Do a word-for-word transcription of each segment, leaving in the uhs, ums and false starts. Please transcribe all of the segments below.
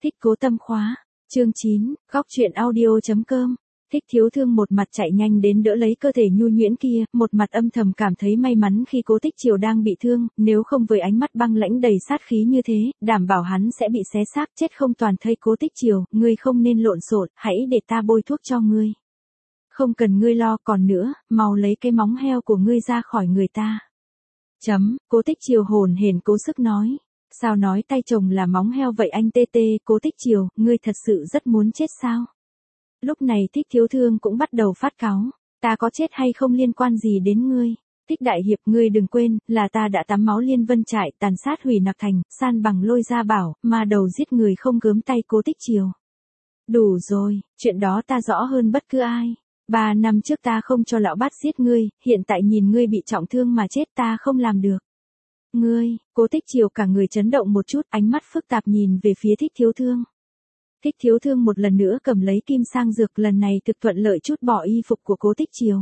Thích Cố Tâm khóa. Chương chín, góc truyện audio.com. Thích Thiếu Thương một mặt chạy nhanh đến đỡ lấy cơ thể nhu nhuyễn kia, một mặt âm thầm cảm thấy may mắn khi Cố Tích Triều đang bị thương, nếu không với ánh mắt băng lãnh đầy sát khí như thế, đảm bảo hắn sẽ bị xé xác chết không toàn thây. Cố Tích Triều, ngươi không nên lộn xộn, hãy để ta bôi thuốc cho ngươi. Không cần ngươi lo, còn nữa, mau lấy cái móng heo của ngươi ra khỏi người ta. Chấm, Cố Tích Triều hồn hển cố sức nói. Sao nói tay chồng là móng heo vậy anh tê tê? Cố Tích Triều, ngươi thật sự rất muốn chết sao? Lúc này Thích Thiếu Thương cũng bắt đầu phát cáu. Ta có chết hay không liên quan gì đến ngươi? Thích đại hiệp, ngươi đừng quên, là ta đã tắm máu Liên Vân Trại, tàn sát hủy Nặc Thành, san bằng Lôi Gia Bảo, mà đầu giết người không gớm tay. Cố Tích Triều. Đủ rồi, chuyện đó ta rõ hơn bất cứ ai. Ba năm trước ta không cho lão bát giết ngươi, hiện tại nhìn ngươi bị trọng thương mà chết ta không làm được. Ngươi, Cố Tích Triều cả người chấn động một chút, ánh mắt phức tạp nhìn về phía Thích Thiếu Thương. Thích Thiếu Thương một lần nữa cầm lấy kim sang dược, lần này thực thuận lợi chút bỏ y phục của Cố Tích Triều.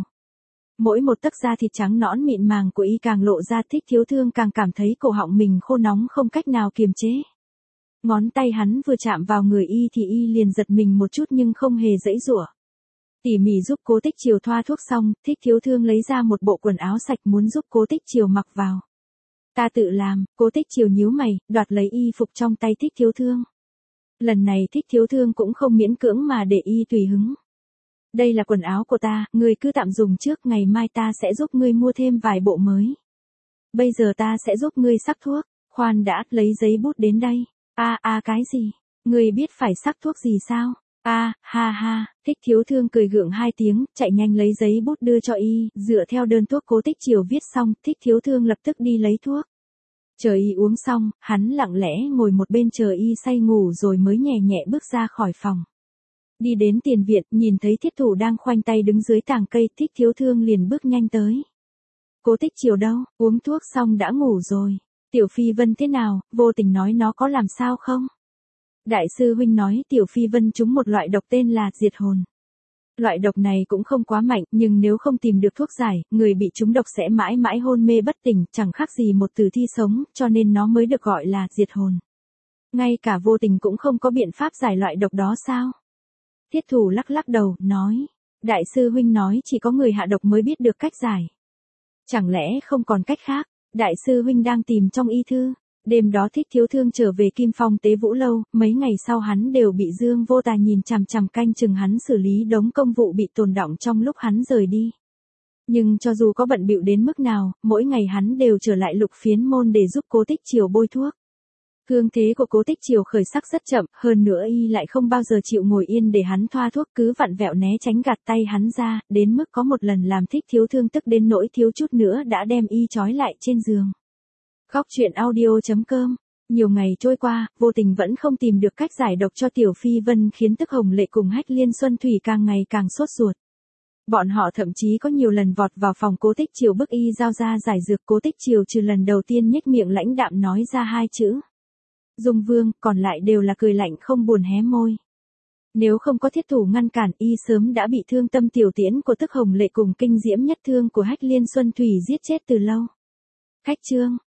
Mỗi một tấc da thịt trắng nõn mịn màng của y càng lộ ra. Thích Thiếu Thương càng cảm thấy cổ họng mình khô nóng không cách nào kiềm chế. Ngón tay hắn vừa chạm vào người y thì y liền giật mình một chút nhưng không hề giãy giụa. Tỉ mỉ giúp Cố Tích Triều thoa thuốc xong, Thích Thiếu Thương lấy ra một bộ quần áo sạch muốn giúp Cố Tích Triều mặc vào. Ta tự làm. Cố Tích Triều nhíu mày, đoạt lấy y phục trong tay Thích Thiếu Thương. Lần này Thích Thiếu Thương cũng không miễn cưỡng mà để y tùy hứng. Đây là quần áo của ta, ngươi cứ tạm dùng trước, ngày mai ta sẽ giúp ngươi mua thêm vài bộ mới. Bây giờ ta sẽ giúp ngươi sắc thuốc. Khoan đã, lấy giấy bút đến đây. A a à, cái gì? Ngươi biết phải sắc thuốc gì sao? A, à, ha ha, Thích Thiếu Thương cười gượng hai tiếng, chạy nhanh lấy giấy bút đưa cho y, dựa theo đơn thuốc Cố Tích Triều viết xong, Thích Thiếu Thương lập tức đi lấy thuốc. Chờ y uống xong, hắn lặng lẽ ngồi một bên chờ y say ngủ rồi mới nhẹ nhẹ bước ra khỏi phòng. Đi đến tiền viện, nhìn thấy Thiết Thủ đang khoanh tay đứng dưới tàng cây, Thích Thiếu Thương liền bước nhanh tới. Cố Tích Triều đâu? Uống thuốc xong đã ngủ rồi. Tiểu Phi Vân thế nào? Vô Tình nói nó có làm sao không? Đại sư huynh nói Tiểu Phi Vân trúng một loại độc tên là diệt hồn. Loại độc này cũng không quá mạnh, nhưng nếu không tìm được thuốc giải, người bị trúng độc sẽ mãi mãi hôn mê bất tỉnh, chẳng khác gì một tử thi sống, cho nên nó mới được gọi là diệt hồn. Ngay cả Vô Tình cũng không có biện pháp giải loại độc đó sao? Thiết Thủ lắc lắc đầu, nói. Đại sư huynh nói chỉ có người hạ độc mới biết được cách giải. Chẳng lẽ không còn cách khác? Đại sư huynh đang tìm trong y thư. Đêm đó Thích Thiếu Thương trở về Kim Phong Tế Vũ Lâu, mấy ngày sau hắn đều bị Dương Vô Tà nhìn chằm chằm canh chừng hắn xử lý đống công vụ bị tồn đọng trong lúc hắn rời đi. Nhưng cho dù có bận bịu đến mức nào, mỗi ngày hắn đều trở lại Lục Phiến Môn để giúp Cố Tích Triều bôi thuốc. Thương thế của Cố Tích Triều khởi sắc rất chậm, hơn nữa y lại không bao giờ chịu ngồi yên để hắn thoa thuốc, cứ vặn vẹo né tránh gạt tay hắn ra, đến mức có một lần làm Thích Thiếu Thương tức đến nỗi thiếu chút nữa đã đem y trói lại trên giường. Góc truyện audio.com. Nhiều ngày trôi qua, Vô Tình vẫn không tìm được cách giải độc cho Tiểu Phi Vân, khiến Tức Hồng Lệ cùng Hách Liên Xuân Thủy càng ngày càng sốt ruột. Bọn họ thậm chí có nhiều lần vọt vào phòng Cố Tích Triều bức y giao ra giải dược. Cố Tích Triều trừ lần đầu tiên nhếch miệng lãnh đạm nói ra hai chữ Dung Vương, còn lại đều là cười lạnh không buồn hé môi. Nếu không có Thiết Thủ ngăn cản, y sớm đã bị thương tâm tiểu tiễn của Tức Hồng Lệ cùng kinh diễm nhất thương của Hách Liên Xuân Thủy giết chết từ lâu. Khách trương,